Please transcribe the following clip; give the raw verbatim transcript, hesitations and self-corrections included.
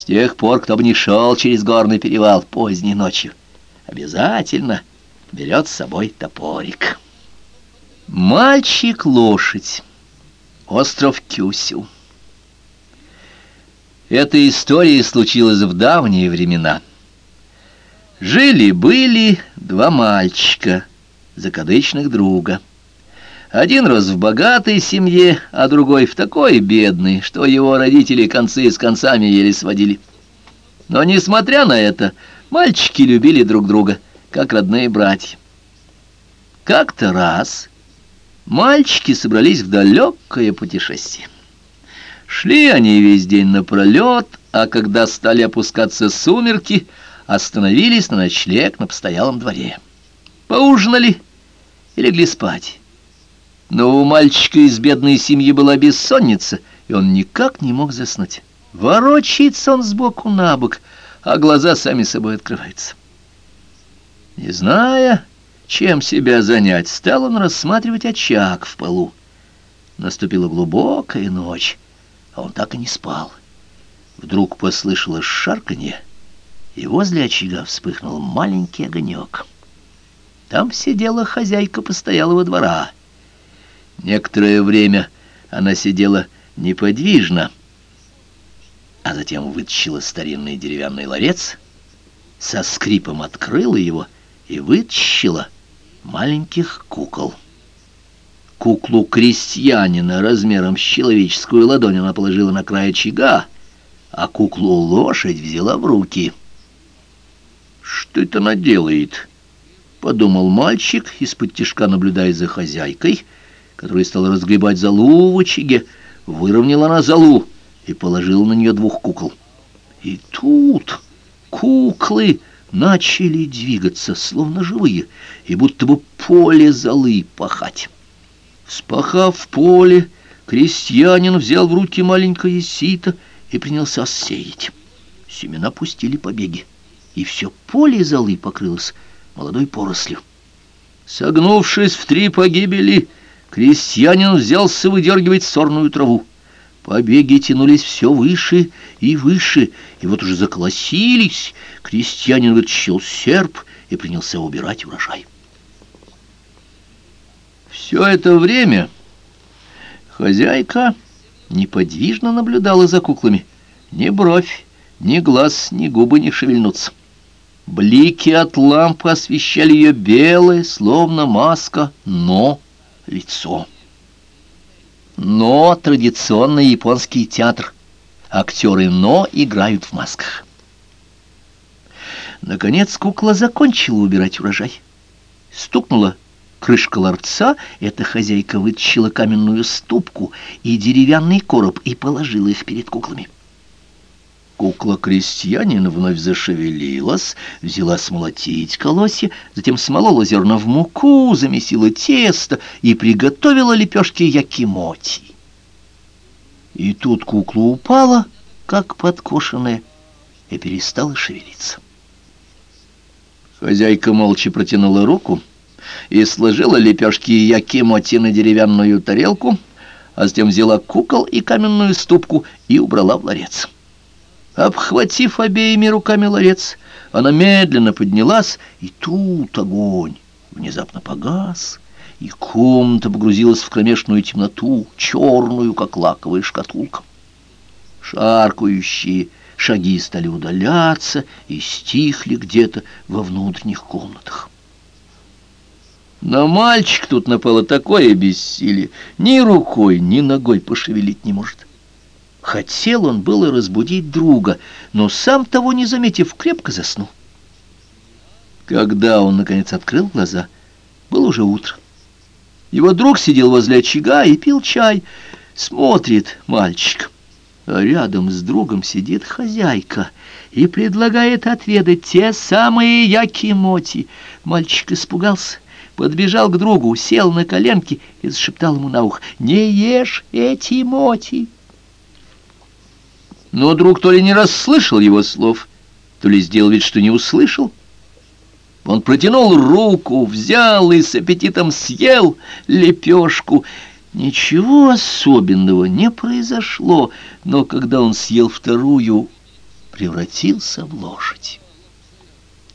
тех пор, кто бы ни шел через горный перевал поздней ночью, обязательно берет с собой топорик. Мальчик-лошадь. Остров Кюсю. Эта история случилась в давние времена. Жили-были два мальчика, закадычных друга. Один рос в богатой семье, а другой в такой бедной, что его родители концы с концами еле сводили. Но, несмотря на это, мальчики любили друг друга, как родные братья. Как-то раз мальчики собрались в далекое путешествие. Шли они весь день напролет, а когда стали опускаться сумерки, остановились на ночлег на постоялом дворе. Поужинали и легли спать. Но у мальчика из бедной семьи была бессонница, и он никак не мог заснуть. Ворочается он сбоку на бок, а глаза сами собой открываются. Не зная, чем себя занять, стал он рассматривать очаг в полу. Наступила глубокая ночь, а он так и не спал. Вдруг послышалось шарканье, и возле очага вспыхнул маленький огонек. Там сидела хозяйка постоялого двора. Некоторое время она сидела неподвижно, а затем вытащила старинный деревянный ларец, со скрипом открыла его и вытащила маленьких кукол. Куклу крестьянина размером с человеческую ладонь она положила на край очага, а куклу лошадь взяла в руки. «Что это она делает?» — подумал мальчик, из-под тишка наблюдая за хозяйкой, которая стала разгребать золу в очаге. Выровняла она золу и положила на нее двух кукол. И тут куклы начали двигаться, словно живые, и будто бы поле золы пахать. Вспахав поле, крестьянин взял в руки маленькое сито и принялся сеять. Семена пустили побеги, и все поле золы покрылось молодой порослью. Согнувшись в три погибели, крестьянин взялся выдергивать сорную траву. Побеги тянулись все выше и выше, и вот уже заколосились. Крестьянин вытащил серп и принялся убирать урожай. Все это время хозяйка неподвижно наблюдала за куклами. Ни бровь, ни глаз, ни губы не шевельнутся. Блики от лампы освещали ее белое, словно маска, но лицо. Но традиционный японский театр. Актеры но играют в масках. Наконец кукла закончила убирать урожай. Стукнула крышка ларца, эта хозяйка вытащила каменную ступку и деревянный короб и положила их перед куклами. Кукла-крестьянин вновь зашевелилась, взяла смолотить колосья, затем смолола зерна в муку, замесила тесто и приготовила лепешки якимоти. И тут кукла упала, как подкошенная, и перестала шевелиться. Хозяйка молча протянула руку и сложила лепешки якимоти на деревянную тарелку, а затем взяла кукол и каменную ступку и убрала в ларец. Обхватив обеими руками ларец, она медленно поднялась, и тут огонь внезапно погас, и комната погрузилась в кромешную темноту, черную, как лаковая шкатулка. Шаркающие шаги стали удаляться и стихли где-то во внутренних комнатах. На мальчик тут напало такое бессилие, ни рукой, ни ногой пошевелить не может. Хотел он было разбудить друга, но сам того не заметив, крепко заснул. Когда он, наконец, открыл глаза, было уже утро. Его друг сидел возле очага и пил чай. Смотрит мальчик, а рядом с другом сидит хозяйка и предлагает отведать те самые якимоти. Мальчик испугался, подбежал к другу, сел на коленки и зашептал ему на ухо: «Не ешь эти моти!» Но друг то ли не расслышал его слов, то ли сделал вид, что не услышал. Он протянул руку, взял и с аппетитом съел лепешку. Ничего особенного не произошло, но когда он съел вторую, превратился в лошадь.